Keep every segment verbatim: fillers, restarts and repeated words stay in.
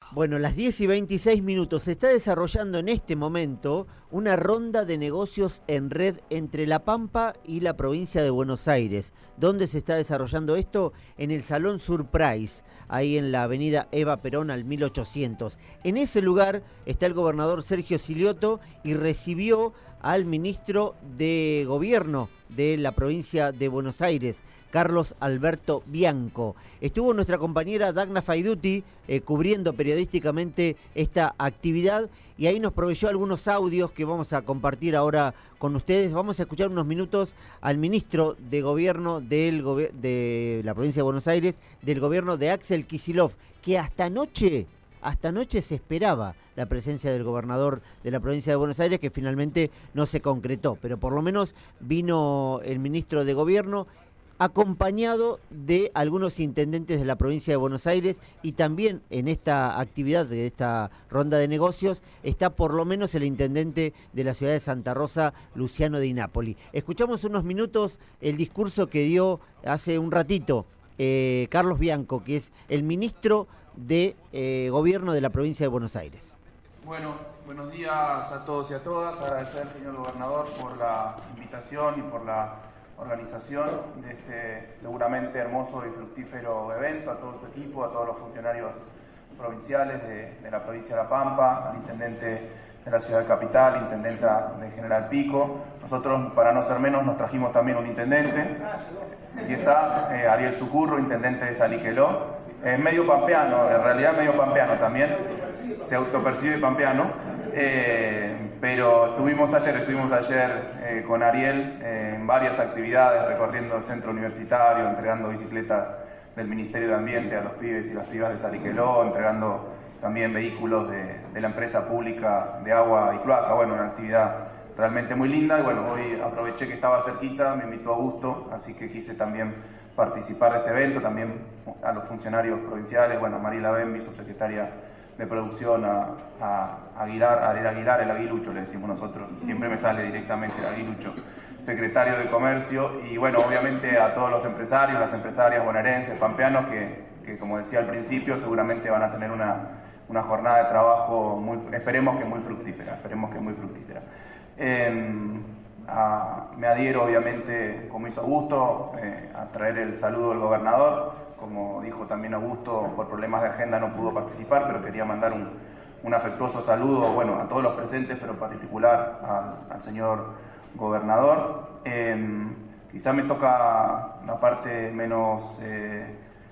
Bueno, las diez y veintiséis minutos. Se está desarrollando en este momento una ronda de negocios en red entre La Pampa y la provincia de Buenos Aires. ¿Dónde se está desarrollando esto? En el Salón Surprise, ahí en la avenida Eva Perón al mil ochocientos. En ese lugar está el gobernador Sergio Silioto y recibió al ministro de Gobierno de la provincia de Buenos Aires, Carlos Alberto Bianco. Estuvo nuestra compañera Dagna Faiduti eh, cubriendo periodísticamente esta actividad y ahí nos proveyó algunos audios que vamos a compartir ahora con ustedes. Vamos a escuchar unos minutos al ministro de Gobierno del gobi- de la provincia de Buenos Aires, del gobierno de Axel Kicillof, que hasta anoche... Hasta anoche se esperaba la presencia del gobernador de la provincia de Buenos Aires, que finalmente no se concretó, pero por lo menos vino el ministro de Gobierno acompañado de algunos intendentes de la provincia de Buenos Aires, y también en esta actividad de esta ronda de negocios está por lo menos el intendente de la ciudad de Santa Rosa, Luciano Di Napoli. Escuchamos unos minutos el discurso que dio hace un ratito eh, Carlos Bianco, que es el ministro de eh, Gobierno de la provincia de Buenos Aires. Bueno, buenos días a todos y a todas. Agradecer al señor gobernador por la invitación y por la organización de este seguramente hermoso y fructífero evento, a todo su equipo, a todos los funcionarios provinciales de, de la provincia de La Pampa, al intendente de la ciudad capital, intendenta de General Pico. Nosotros, para no ser menos, nos trajimos también un intendente. Aquí está eh, Ariel Sucurro, intendente de Saliqueló. Es medio pampeano, en realidad medio pampeano también, se autopercibe pampeano, eh, pero estuvimos ayer, estuvimos ayer eh, con Ariel eh, en varias actividades, recorriendo el centro universitario, entregando bicicletas del Ministerio de Ambiente a los pibes y las pibas de Saliqueló, entregando también vehículos de, de la empresa pública de agua y cloaca. Bueno, una actividad realmente muy linda, y bueno, hoy aproveché que estaba cerquita, me invitó Augusto, así que quise también participar de este evento, también a los funcionarios provinciales, bueno, a Mariela Bembi, subsecretaria de producción, a, a Aguilar, a Aguilar, el Aguilucho le decimos nosotros, siempre me sale directamente el Aguilucho, secretario de Comercio, y bueno, obviamente a todos los empresarios, las empresarias bonaerenses, pampeanos, que, que como decía al principio, seguramente van a tener una, una jornada de trabajo, muy, esperemos que muy fructífera, esperemos que muy fructífera. Eh, A, me adhiero obviamente, como hizo Augusto, eh, a traer el saludo del gobernador. Como dijo también Augusto, por problemas de agenda no pudo participar, pero quería mandar un, un afectuoso saludo, bueno, a todos los presentes, pero en particular al, al señor gobernador. Eh, quizá me toca la parte menos, eh,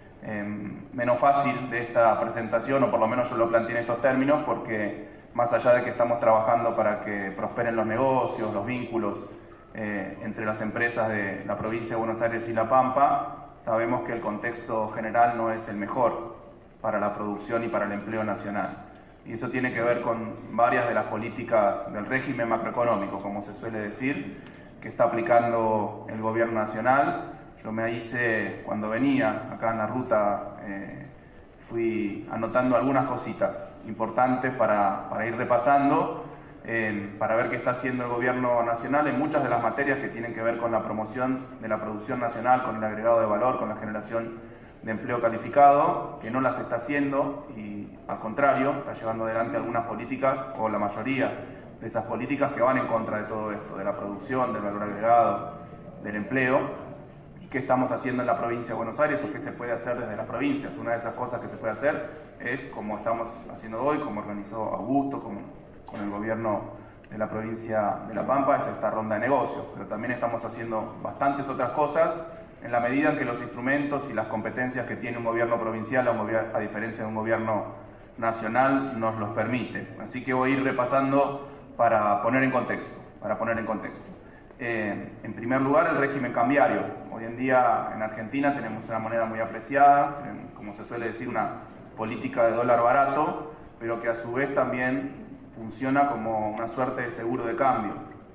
eh, menos fácil de esta presentación, o por lo menos yo lo planteé en estos términos, porque más allá de que estamos trabajando para que prosperen los negocios, los vínculos eh, entre las empresas de la provincia de Buenos Aires y La Pampa, sabemos que el contexto general no es el mejor para la producción y para el empleo nacional. Y eso tiene que ver con varias de las políticas del régimen macroeconómico, como se suele decir, que está aplicando el gobierno nacional. Yo me hice, cuando venía acá en la ruta, eh, fui anotando algunas cositas importantes para, para ir repasando, eh, para ver qué está haciendo el gobierno nacional en muchas de las materias que tienen que ver con la promoción de la producción nacional, con el agregado de valor, con la generación de empleo calificado, que no las está haciendo y al contrario, está llevando adelante algunas políticas, o la mayoría de esas políticas, que van en contra de todo esto, de la producción, del valor agregado, del empleo. ¿Qué estamos haciendo en la provincia de Buenos Aires o qué se puede hacer desde las provincias? Una de esas cosas que se puede hacer es, como estamos haciendo hoy, como organizó Augusto, con, con el gobierno de la provincia de La Pampa, es esta ronda de negocios. Pero también estamos haciendo bastantes otras cosas en la medida en que los instrumentos y las competencias que tiene un gobierno provincial, a diferencia de un gobierno nacional, nos los permite. Así que voy a ir repasando para poner en contexto, para poner en contexto. Eh, en primer lugar, el régimen cambiario. Hoy en día en Argentina tenemos una moneda muy apreciada, en, como se suele decir, una política de dólar barato, pero que a su vez también funciona como una suerte de seguro de cambio.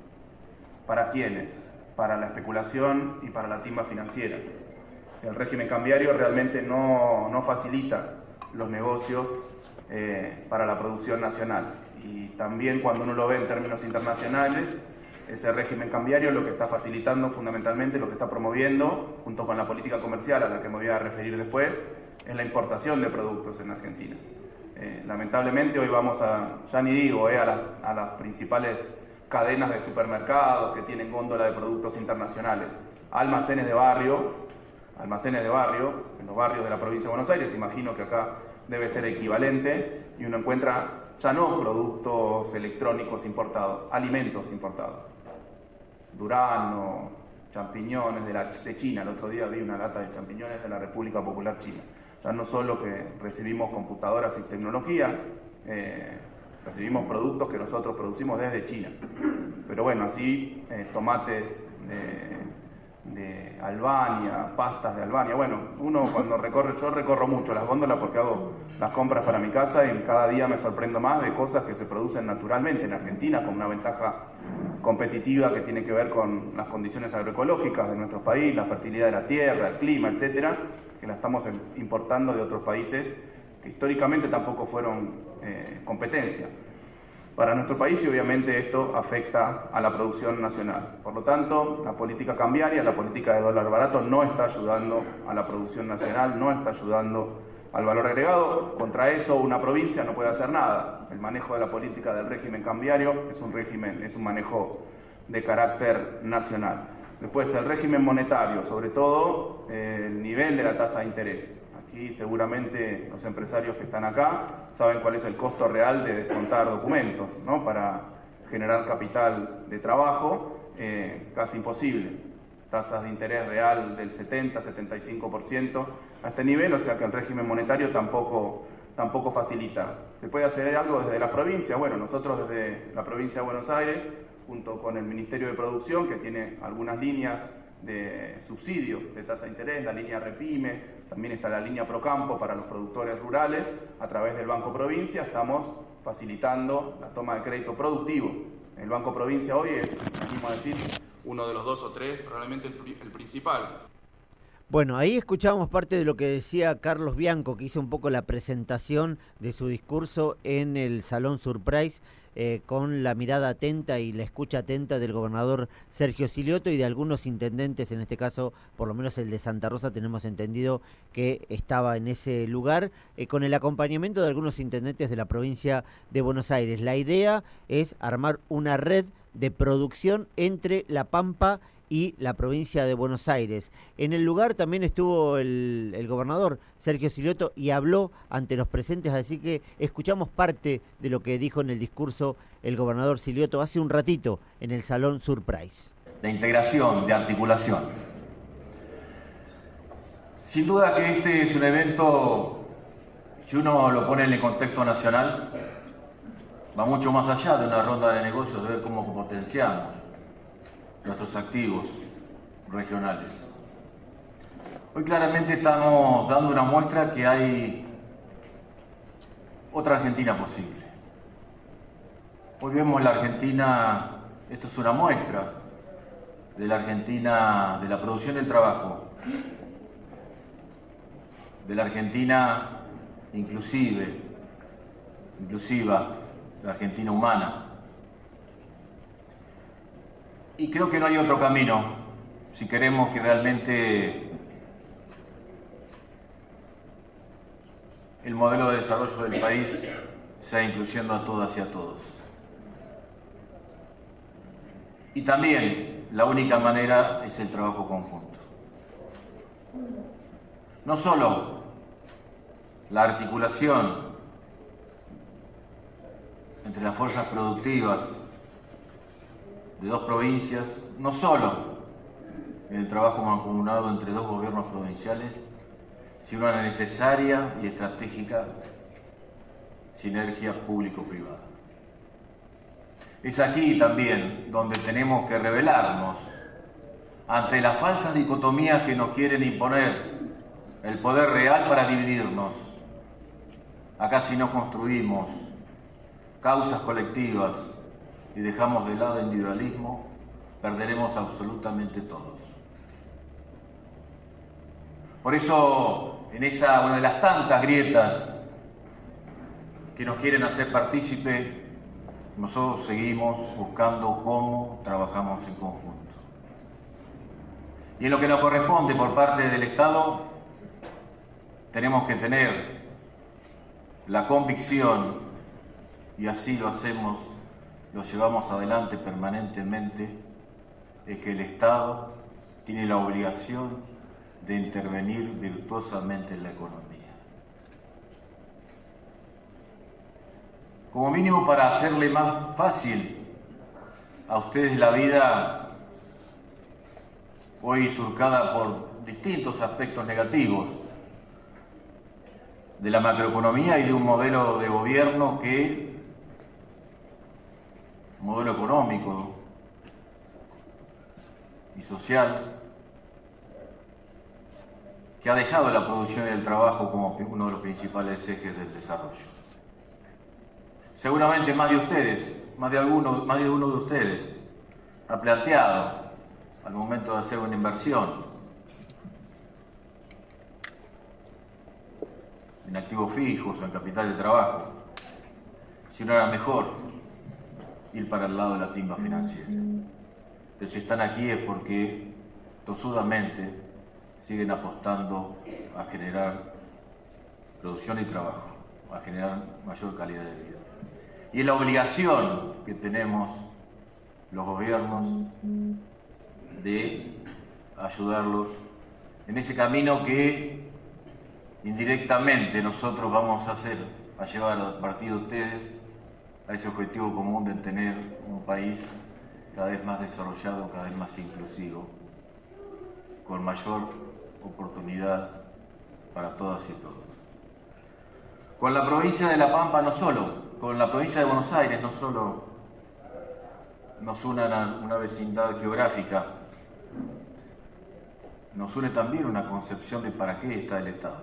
¿Para quiénes? Para la especulación y para la timba financiera. El régimen cambiario realmente no, no facilita los negocios eh, para la producción nacional. Y también cuando uno lo ve en términos internacionales, ese régimen cambiario lo que está facilitando fundamentalmente, lo que está promoviendo, junto con la política comercial a la que me voy a referir después, es la importación de productos en Argentina. Eh, lamentablemente hoy vamos a, ya ni digo, eh, a, la, a las principales cadenas de supermercados que tienen góndola de productos internacionales, almacenes de barrio, almacenes de barrio, en los barrios de la provincia de Buenos Aires, imagino que acá debe ser equivalente, y uno encuentra ya no productos electrónicos importados, alimentos importados, durazno, champiñones de, la, de China. El otro día vi una lata de champiñones de la República Popular China. Ya no solo que recibimos computadoras y tecnología, eh, recibimos productos que nosotros producimos desde China. Pero bueno, así eh, tomates de, de Albania, pastas de Albania. Bueno, uno cuando recorre, yo recorro mucho las góndolas porque hago las compras para mi casa y cada día me sorprendo más de cosas que se producen naturalmente en Argentina con una ventaja competitiva que tiene que ver con las condiciones agroecológicas de nuestro país, la fertilidad de la tierra, el clima, etcétera, que la estamos importando de otros países que históricamente tampoco fueron eh, competencia para nuestro país, y obviamente esto afecta a la producción nacional. Por lo tanto, la política cambiaria, la política de dólar barato no está ayudando a la producción nacional, no está ayudando al valor agregado. Contra eso una provincia no puede hacer nada. El manejo de la política del régimen cambiario es un régimen, es un manejo de carácter nacional. Después el régimen monetario, sobre todo eh, el nivel de la tasa de interés. Aquí seguramente los empresarios que están acá saben cuál es el costo real de descontar documentos, ¿no? Para generar capital de trabajo, eh, casi imposible. Tasas de interés real del setenta, setenta y cinco por ciento a este nivel, o sea que el régimen monetario tampoco, tampoco facilita. ¿Se puede hacer algo desde la provincia? Bueno, nosotros desde la provincia de Buenos Aires, junto con el Ministerio de Producción, que tiene algunas líneas de subsidio de tasa de interés, la línea Repime, también está la línea Procampo para los productores rurales, a través del Banco Provincia estamos facilitando la toma de crédito productivo. El Banco Provincia hoy es, venimos a decir, uno de los dos o tres, probablemente el, el principal. Bueno, ahí escuchábamos parte de lo que decía Carlos Bianco, que hizo un poco la presentación de su discurso en el Salón Surprise, eh, con la mirada atenta y la escucha atenta del gobernador Sergio Silioto y de algunos intendentes, en este caso, por lo menos el de Santa Rosa, tenemos entendido que estaba en ese lugar, eh, con el acompañamiento de algunos intendentes de la provincia de Buenos Aires. La idea es armar una red de producción entre La Pampa y la provincia de Buenos Aires. En el lugar también estuvo el, el gobernador Sergio Silioto y habló ante los presentes, así que escuchamos parte de lo que dijo en el discurso el gobernador Silioto hace un ratito en el Salón Surprise. De integración, de articulación. Sin duda que este es un evento, si uno lo pone en el contexto nacional, va mucho más allá de una ronda de negocios, de ver cómo potenciamos nuestros activos regionales. Hoy claramente estamos dando una muestra que hay otra Argentina posible. Hoy vemos la Argentina, esto es una muestra de la Argentina, de la producción del trabajo, de la Argentina inclusive, inclusiva, la Argentina humana. Y creo que no hay otro camino si queremos que realmente el modelo de desarrollo del país sea incluyendo a todas y a todos. Y también la única manera es el trabajo conjunto. No solo la articulación entre las fuerzas productivas de dos provincias, no solo en el trabajo mancomunado entre dos gobiernos provinciales, sino una necesaria y estratégica sinergia público-privada. Es aquí también donde tenemos que rebelarnos ante las falsas dicotomías que nos quieren imponer el poder real para dividirnos. Acá si no construimos causas colectivas y dejamos de lado el individualismo, perderemos absolutamente todos. Por eso, en esa, una de las tantas grietas que nos quieren hacer partícipe, nosotros seguimos buscando cómo trabajamos en conjunto. Y en lo que nos corresponde por parte del Estado, tenemos que tener la convicción, y así lo hacemos, lo llevamos adelante permanentemente, es que el Estado tiene la obligación de intervenir virtuosamente en la economía. Como mínimo para hacerle más fácil a ustedes la vida, hoy surcada por distintos aspectos negativos de la macroeconomía y de un modelo de gobierno que, un modelo económico y social, que ha dejado la producción y el trabajo como uno de los principales ejes del desarrollo. Seguramente más de ustedes, más de alguno, más de uno de ustedes, ha planteado al momento de hacer una inversión en activos fijos o en capital de trabajo, si no era mejor ir para el lado de la timba financiera. Pero si están aquí es porque tosudamente siguen apostando a generar producción y trabajo, a generar mayor calidad de vida. Y es la obligación que tenemos los gobiernos de ayudarlos en ese camino que indirectamente nosotros vamos a hacer, a llevar a partir de ustedes a ese objetivo común de tener un país cada vez más desarrollado, cada vez más inclusivo, con mayor oportunidad para todas y todos. Con la provincia de La Pampa no solo, con la provincia de Buenos Aires no solo nos une una, una vecindad geográfica, nos une también una concepción de para qué está el Estado.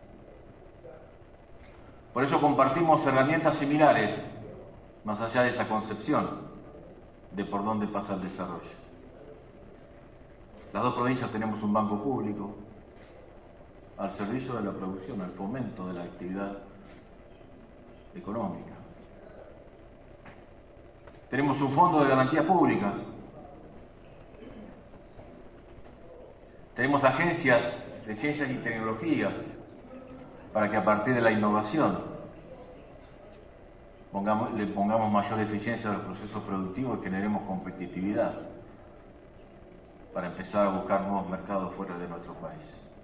Por eso compartimos herramientas similares, más allá de esa concepción de por dónde pasa el desarrollo. Las dos provincias tenemos un banco público al servicio de la producción, al fomento de la actividad económica. Tenemos un fondo de garantías públicas. Tenemos agencias de ciencias y tecnologías para que a partir de la innovación pongamos, le pongamos mayor eficiencia a los procesos productivos y generemos competitividad para empezar a buscar nuevos mercados fuera de nuestro país.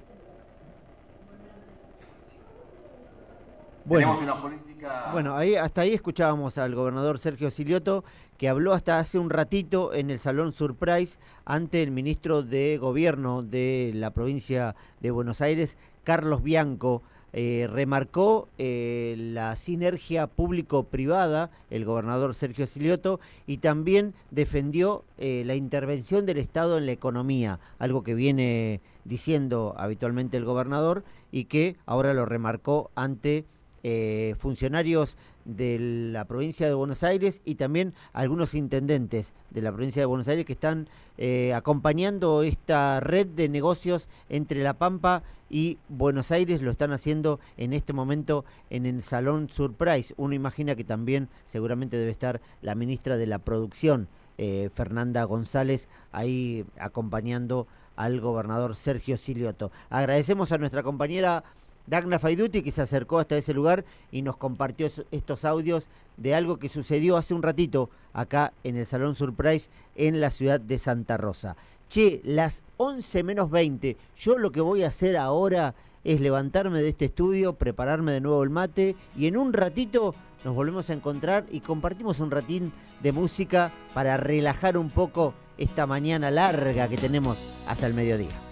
Bueno, Tenemos una política... bueno ahí, hasta ahí escuchábamos al gobernador Sergio Silioto, que habló hasta hace un ratito en el Salón Surprise ante el ministro de Gobierno de la provincia de Buenos Aires, Carlos Bianco. Eh, remarcó eh, la sinergia público-privada, el gobernador Sergio Silioto, y también defendió eh, la intervención del Estado en la economía, algo que viene diciendo habitualmente el gobernador y que ahora lo remarcó ante eh, funcionarios de la provincia de Buenos Aires y también algunos intendentes de la provincia de Buenos Aires que están eh, acompañando esta red de negocios entre La Pampa y Buenos Aires. Lo están haciendo en este momento en el Salón Surprise. Uno imagina que también seguramente debe estar la ministra de la Producción, eh, Fernanda González, ahí acompañando al gobernador Sergio Silioto. Agradecemos a nuestra compañera Dagna Faiduti, que se acercó hasta ese lugar y nos compartió estos audios de algo que sucedió hace un ratito acá en el Salón Surprise en la ciudad de Santa Rosa. Che, las once menos veinte, yo lo que voy a hacer ahora es levantarme de este estudio, prepararme de nuevo el mate y en un ratito nos volvemos a encontrar y compartimos un ratín de música para relajar un poco esta mañana larga que tenemos hasta el mediodía.